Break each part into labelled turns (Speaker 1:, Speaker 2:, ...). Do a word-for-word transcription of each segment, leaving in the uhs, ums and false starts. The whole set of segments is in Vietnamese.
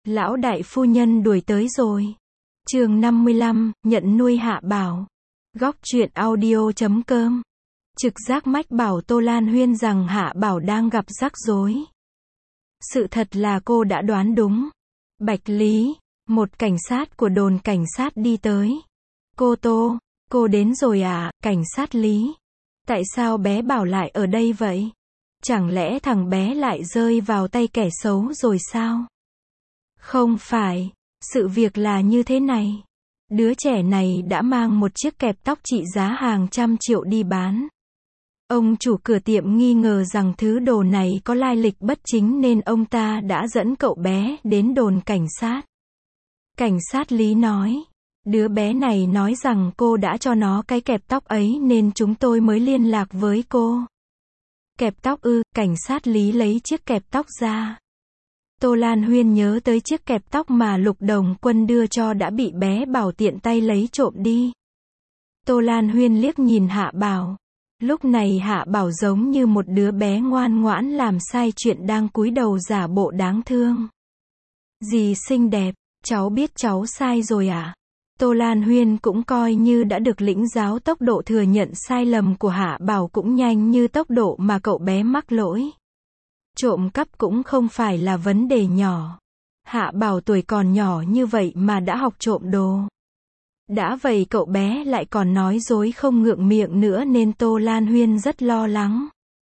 Speaker 1: Lão đại phu nhân đuổi tới rồi. Chương năm mươi lăm, nhận nuôi Hạ Bảo. Góc truyện audio chấm com. Trực giác mách bảo Tô Lan Huyên rằng Hạ Bảo đang gặp rắc rối. Sự thật là cô đã đoán đúng. Bạch Lý, một cảnh sát của đồn cảnh sát đi tới. Cô Tô, cô đến rồi à, cảnh sát Lý. Tại sao bé Bảo lại ở đây vậy? Chẳng lẽ thằng bé lại rơi vào tay kẻ xấu rồi sao? Không phải, sự việc là như thế này. Đứa trẻ này đã mang một chiếc kẹp tóc trị giá hàng trăm triệu đi bán. Ông chủ cửa tiệm nghi ngờ rằng thứ đồ này có lai lịch bất chính nên ông ta đã dẫn cậu bé đến đồn cảnh sát. Cảnh sát Lý nói, đứa bé này nói rằng cô đã cho nó cái kẹp tóc ấy nên chúng tôi mới liên lạc với cô. Kẹp tóc ư? Cảnh sát Lý lấy chiếc kẹp tóc ra. Tô Lan Huyên nhớ tới chiếc kẹp tóc mà Lục Đồng Quân đưa cho đã bị bé Bảo tiện tay lấy trộm đi. Tô Lan Huyên liếc nhìn Hạ Bảo. Lúc này Hạ Bảo giống như một đứa bé ngoan ngoãn làm sai chuyện đang cúi đầu giả bộ đáng thương. Dì xinh đẹp, cháu biết cháu sai rồi à? Tô Lan Huyên cũng coi như đã được lĩnh giáo, tốc độ thừa nhận sai lầm của Hạ Bảo cũng nhanh như tốc độ mà cậu bé mắc lỗi. Trộm cắp cũng không phải là vấn đề nhỏ. Hạ Bảo tuổi còn nhỏ như vậy mà đã học trộm đồ. Đã vậy cậu bé lại còn nói dối không ngượng miệng nữa nên Tô Lan Huyên rất lo lắng.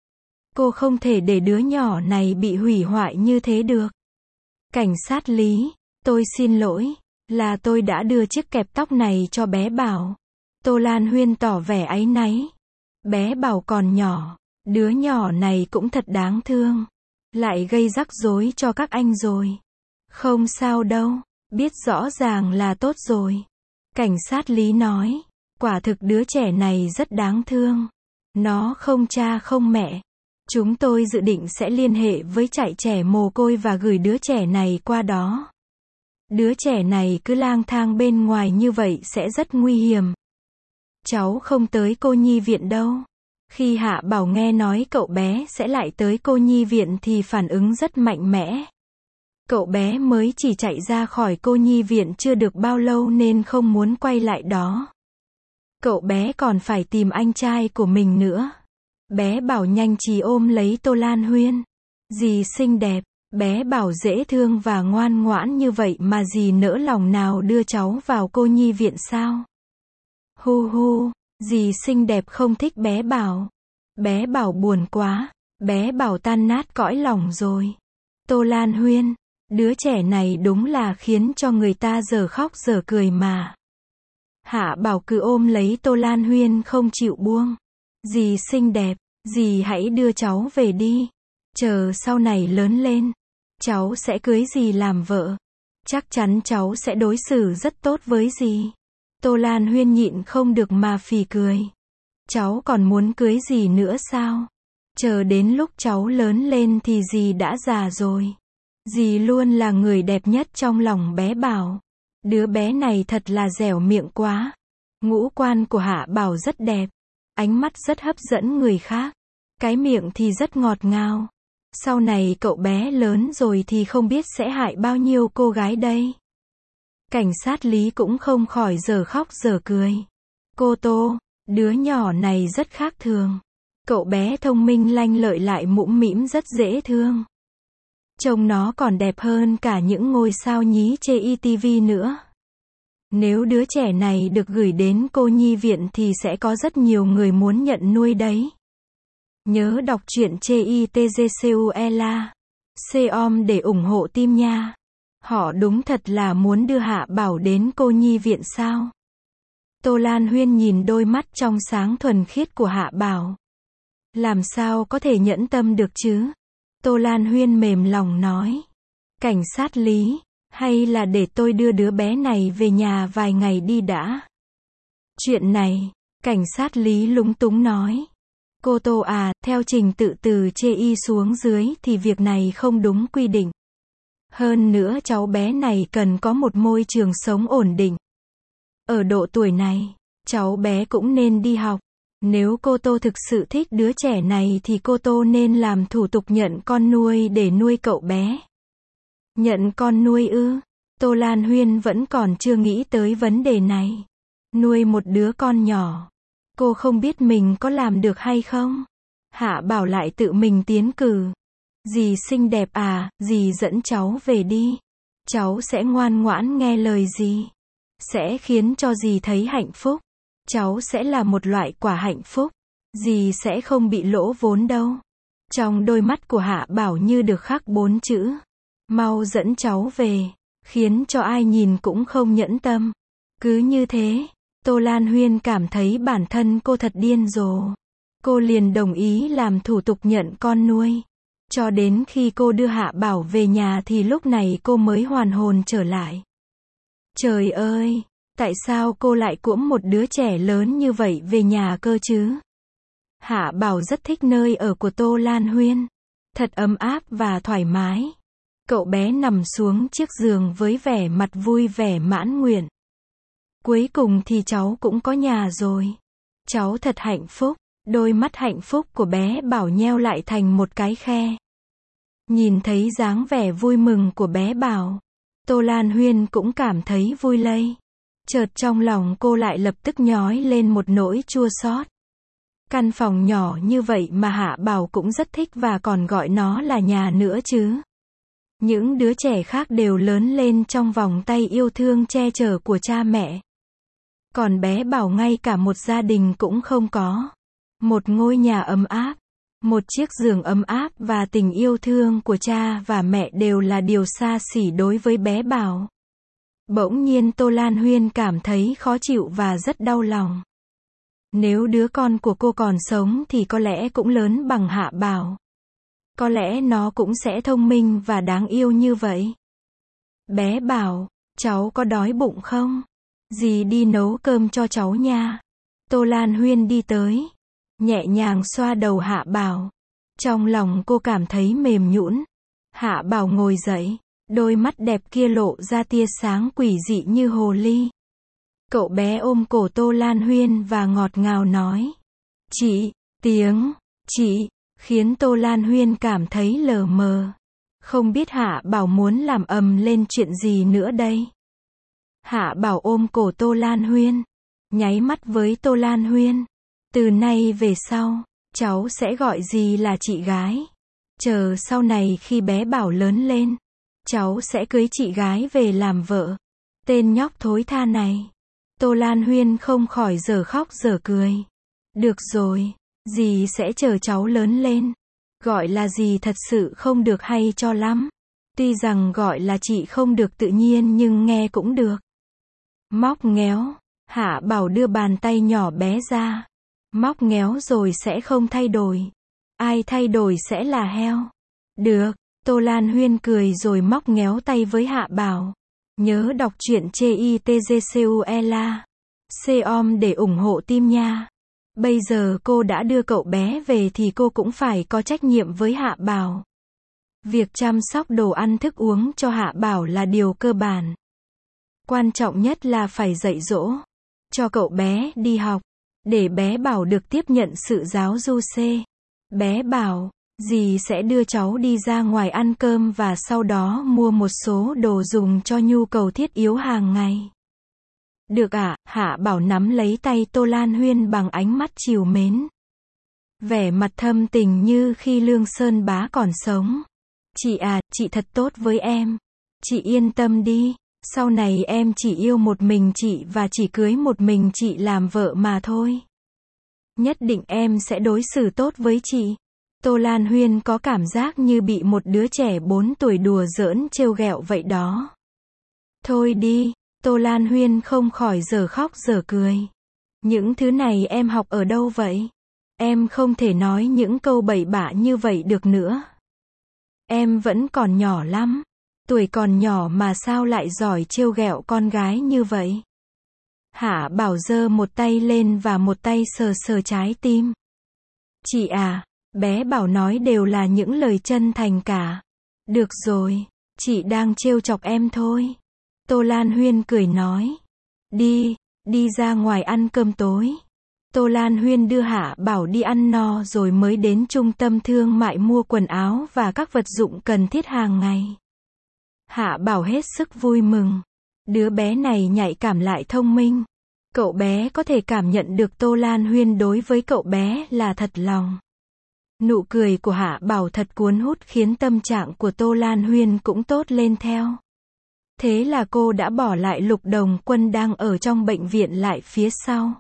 Speaker 1: Cô không thể để đứa nhỏ này bị hủy hoại như thế được. Cảnh sát Lý, tôi xin lỗi, là tôi đã đưa chiếc kẹp tóc này cho bé Bảo. Tô Lan Huyên tỏ vẻ áy náy. Bé Bảo còn nhỏ, đứa nhỏ này cũng thật đáng thương. Lại gây rắc rối cho các anh rồi. Không sao đâu, biết rõ ràng là tốt rồi. Cảnh sát Lý nói, quả thực đứa trẻ này rất đáng thương. Nó không cha không mẹ. Chúng tôi dự định sẽ liên hệ với trại trẻ mồ côi và gửi đứa trẻ này qua đó. Đứa trẻ này cứ lang thang bên ngoài như vậy sẽ rất nguy hiểm. Cháu không tới cô nhi viện đâu. Khi Hạ Bảo nghe nói cậu bé sẽ lại tới cô nhi viện thì phản ứng rất mạnh mẽ. Cậu bé mới chỉ chạy ra khỏi cô nhi viện chưa được bao lâu nên không muốn quay lại đó. Cậu bé còn phải tìm anh trai của mình nữa. Bé Bảo nhanh trí ôm lấy Tô Lan Huyên. Dì xinh đẹp, bé Bảo dễ thương và ngoan ngoãn như vậy mà dì nỡ lòng nào đưa cháu vào cô nhi viện sao? Hu hu, dì xinh đẹp không thích bé Bảo. Bé Bảo buồn quá, bé Bảo tan nát cõi lòng rồi. Tô Lan Huyên, đứa trẻ này đúng là khiến cho người ta giờ khóc giờ cười mà. Hạ Bảo cứ ôm lấy Tô Lan Huyên không chịu buông. Dì xinh đẹp, dì hãy đưa cháu về đi. Chờ sau này lớn lên, cháu sẽ cưới dì làm vợ. Chắc chắn cháu sẽ đối xử rất tốt với dì. Tô Lan Huyên nhịn không được mà phì cười. Cháu còn muốn cưới dì nữa sao? Chờ đến lúc cháu lớn lên thì dì đã già rồi. Dì luôn là người đẹp nhất trong lòng bé Bảo. Đứa bé này thật là dẻo miệng quá. Ngũ quan của Hạ Bảo rất đẹp. Ánh mắt rất hấp dẫn người khác. Cái miệng thì rất ngọt ngào. Sau này cậu bé lớn rồi thì không biết sẽ hại bao nhiêu cô gái đây. Cảnh sát Lý cũng không khỏi giờ khóc giờ cười. Cô Tô, đứa nhỏ này rất khác thường. Cậu bé thông minh lanh lợi lại mũm mĩm rất dễ thương. Trông nó còn đẹp hơn cả những ngôi sao nhí chê i ti vi nữa. Nếu đứa trẻ này được gửi đến cô nhi viện thì sẽ có rất nhiều người muốn nhận nuôi đấy. Nhớ đọc truyện chê i tê giê cu e la com để ủng hộ team nha. Họ đúng thật là muốn đưa Hạ Bảo đến cô nhi viện sao? Tô Lan Huyên nhìn đôi mắt trong sáng thuần khiết của Hạ Bảo. Làm sao có thể nhẫn tâm được chứ? Tô Lan Huyên mềm lòng nói. Cảnh sát Lý, hay là để tôi đưa đứa bé này về nhà vài ngày đi đã. Chuyện này, cảnh sát Lý lúng túng nói. Cô Tô à, theo trình tự từ chê y xuống dưới thì việc này không đúng quy định. Hơn nữa cháu bé này cần có một môi trường sống ổn định. Ở độ tuổi này, cháu bé cũng nên đi học. Nếu cô Tô thực sự thích đứa trẻ này thì cô Tô nên làm thủ tục nhận con nuôi để nuôi cậu bé. Nhận con nuôi ư? Tô Lan Huyên vẫn còn chưa nghĩ tới vấn đề này. Nuôi một đứa con nhỏ. Cô không biết mình có làm được hay không? Hạ Bảo lại tự mình tiến cử. Dì xinh đẹp à, dì dẫn cháu về đi. Cháu sẽ ngoan ngoãn nghe lời dì. Sẽ khiến cho dì thấy hạnh phúc. Cháu sẽ là một loại quả hạnh phúc. Dì sẽ không bị lỗ vốn đâu. Trong đôi mắt của Hạ Bảo như được khắc bốn chữ. Mau dẫn cháu về. Khiến cho ai nhìn cũng không nhẫn tâm. Cứ như thế, Tô Lan Huyên cảm thấy bản thân cô thật điên rồ. Cô liền đồng ý làm thủ tục nhận con nuôi. Cho đến khi cô đưa Hạ Bảo về nhà thì lúc này cô mới hoàn hồn trở lại. Trời ơi, tại sao cô lại cuỗm một đứa trẻ lớn như vậy về nhà cơ chứ? Hạ Bảo rất thích nơi ở của Tô Lan Huyên. Thật ấm áp và thoải mái. Cậu bé nằm xuống chiếc giường với vẻ mặt vui vẻ mãn nguyện. Cuối cùng thì cháu cũng có nhà rồi. Cháu thật hạnh phúc. Đôi mắt hạnh phúc của bé Bảo nheo lại thành một cái khe. Nhìn thấy dáng vẻ vui mừng của bé Bảo, Tô Lan Huyên cũng cảm thấy vui lây. Chợt trong lòng cô lại lập tức nhói lên một nỗi chua xót. Căn phòng nhỏ như vậy mà Hạ Bảo cũng rất thích và còn gọi nó là nhà nữa chứ. Những đứa trẻ khác đều lớn lên trong vòng tay yêu thương che chở của cha mẹ. Còn bé Bảo ngay cả một gia đình cũng không có. Một ngôi nhà ấm áp, một chiếc giường ấm áp và tình yêu thương của cha và mẹ đều là điều xa xỉ đối với bé Bảo. Bỗng nhiên Tô Lan Huyên cảm thấy khó chịu và rất đau lòng. Nếu đứa con của cô còn sống thì có lẽ cũng lớn bằng Hạ Bảo. Có lẽ nó cũng sẽ thông minh và đáng yêu như vậy. Bé Bảo, cháu có đói bụng không? Dì đi nấu cơm cho cháu nha. Tô Lan Huyên đi tới, nhẹ nhàng xoa đầu Hạ Bảo. Trong lòng cô cảm thấy mềm nhũn. Hạ Bảo ngồi dậy, đôi mắt đẹp kia lộ ra tia sáng quỷ dị như hồ ly. Cậu bé ôm cổ Tô Lan Huyên và ngọt ngào nói. Chị, tiếng, chị, khiến Tô Lan Huyên cảm thấy lờ mờ. Không biết Hạ Bảo muốn làm ầm lên chuyện gì nữa đây. Hạ Bảo ôm cổ Tô Lan Huyên, nháy mắt với Tô Lan Huyên. Từ nay về sau, cháu sẽ gọi dì là chị gái. Chờ sau này khi bé Bảo lớn lên, cháu sẽ cưới chị gái về làm vợ. Tên nhóc thối tha này. Tô Lan Huyên không khỏi dở khóc dở cười. Được rồi, dì sẽ chờ cháu lớn lên. Gọi là dì thật sự không được hay cho lắm. Tuy rằng gọi là chị không được tự nhiên nhưng nghe cũng được. Móc ngéo. Hạ Bảo đưa bàn tay nhỏ bé ra. Móc ngéo rồi sẽ không thay đổi. Ai thay đổi sẽ là heo. Được. Tô Lan Huyên cười rồi móc ngéo tay với Hạ Bảo. Nhớ đọc truyện chitgcuela com để ủng hộ team nha. Bây giờ cô đã đưa cậu bé về thì cô cũng phải có trách nhiệm với Hạ Bảo. Việc chăm sóc đồ ăn thức uống cho Hạ Bảo là điều cơ bản. Quan trọng nhất là phải dạy dỗ cho cậu bé đi học, để bé Bảo được tiếp nhận sự giáo dục. Bé Bảo, dì sẽ đưa cháu đi ra ngoài ăn cơm và sau đó mua một số đồ dùng cho nhu cầu thiết yếu hàng ngày. Được ạ, à, Hạ Bảo nắm lấy tay Tô Lan Huyên bằng ánh mắt trìu mến. Vẻ mặt thâm tình như khi Lương Sơn Bá còn sống. Chị à, chị thật tốt với em. Chị yên tâm đi, sau này em chỉ yêu một mình chị và chỉ cưới một mình chị làm vợ mà thôi. Nhất định em sẽ đối xử tốt với chị. Tô Lan Huyên có cảm giác như bị một đứa trẻ bốn tuổi đùa giỡn trêu ghẹo vậy đó. Thôi đi, Tô Lan Huyên không khỏi dở khóc dở cười. Những thứ này em học ở đâu vậy? Em không thể nói những câu bậy bạ như vậy được nữa. Em vẫn còn nhỏ lắm. Tuổi còn nhỏ mà sao lại giỏi trêu ghẹo con gái như vậy? Hạ Bảo giơ một tay lên và một tay sờ sờ trái tim. Chị à, bé Bảo nói đều là những lời chân thành cả. Được rồi, chị đang trêu chọc em thôi. Tô Lan Huyên cười nói. Đi, đi ra ngoài ăn cơm tối. Tô Lan Huyên đưa Hạ Bảo đi ăn no rồi mới đến trung tâm thương mại mua quần áo và các vật dụng cần thiết hàng ngày. Hạ Bảo hết sức vui mừng. Đứa bé này nhạy cảm lại thông minh. Cậu bé có thể cảm nhận được Tô Lan Huyên đối với cậu bé là thật lòng. Nụ cười của Hạ Bảo thật cuốn hút khiến tâm trạng của Tô Lan Huyên cũng tốt lên theo. Thế là cô đã bỏ lại Lục Đồng Quân đang ở trong bệnh viện lại phía sau.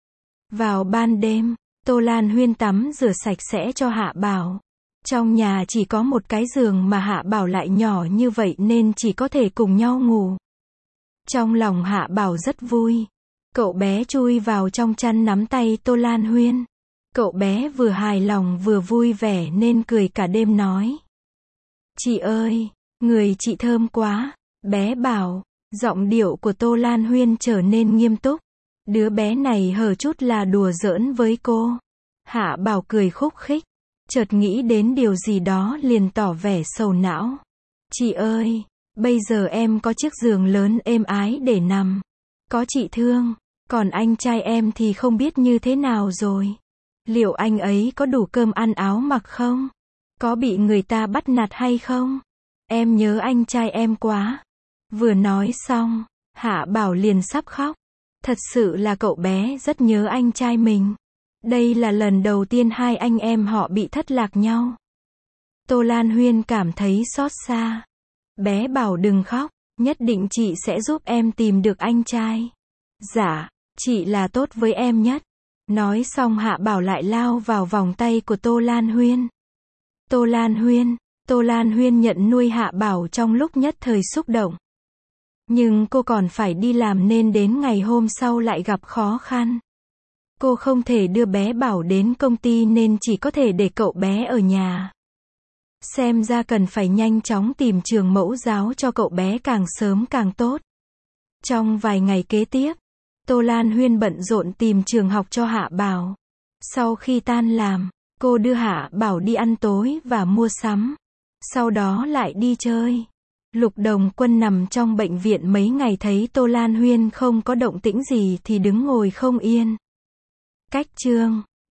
Speaker 1: Vào ban đêm, Tô Lan Huyên tắm rửa sạch sẽ cho Hạ Bảo. Trong nhà chỉ có một cái giường mà Hạ Bảo lại nhỏ như vậy nên chỉ có thể cùng nhau ngủ. Trong lòng Hạ Bảo rất vui. Cậu bé chui vào trong chăn nắm tay Tô Lan Huyên. Cậu bé vừa hài lòng vừa vui vẻ nên cười cả đêm nói. Chị ơi, người chị thơm quá. Bé bảo, giọng điệu của Tô Lan Huyên trở nên nghiêm túc. Đứa bé này hở chút là đùa giỡn với cô. Hạ Bảo cười khúc khích. Chợt nghĩ đến điều gì đó liền tỏ vẻ sầu não. Chị ơi, bây giờ em có chiếc giường lớn êm ái để nằm. Có chị thương, còn anh trai em thì không biết như thế nào rồi. Liệu anh ấy có đủ cơm ăn áo mặc không? Có bị người ta bắt nạt hay không? Em nhớ anh trai em quá. Vừa nói xong, Hạ Bảo liền sắp khóc. Thật sự là cậu bé rất nhớ anh trai mình. Đây là lần đầu tiên hai anh em họ bị thất lạc nhau. Tô Lan Huyên cảm thấy xót xa. Bé bảo đừng khóc, nhất định chị sẽ giúp em tìm được anh trai. Dạ, chị là tốt với em nhất. Nói xong Hạ Bảo lại lao vào vòng tay của Tô Lan Huyên. Tô Lan Huyên, Tô Lan Huyên nhận nuôi Hạ Bảo trong lúc nhất thời xúc động. Nhưng cô còn phải đi làm nên đến ngày hôm sau lại gặp khó khăn. Cô không thể đưa bé Bảo đến công ty nên chỉ có thể để cậu bé ở nhà. Xem ra cần phải nhanh chóng tìm trường mẫu giáo cho cậu bé càng sớm càng tốt. Trong vài ngày kế tiếp, Tô Lan Huyên bận rộn tìm trường học cho Hạ Bảo. Sau khi tan làm, cô đưa Hạ Bảo đi ăn tối và mua sắm. Sau đó lại đi chơi. Lục Đồng Quân nằm trong bệnh viện mấy ngày thấy Tô Lan Huyên không có động tĩnh gì thì đứng ngồi không yên. Cách chương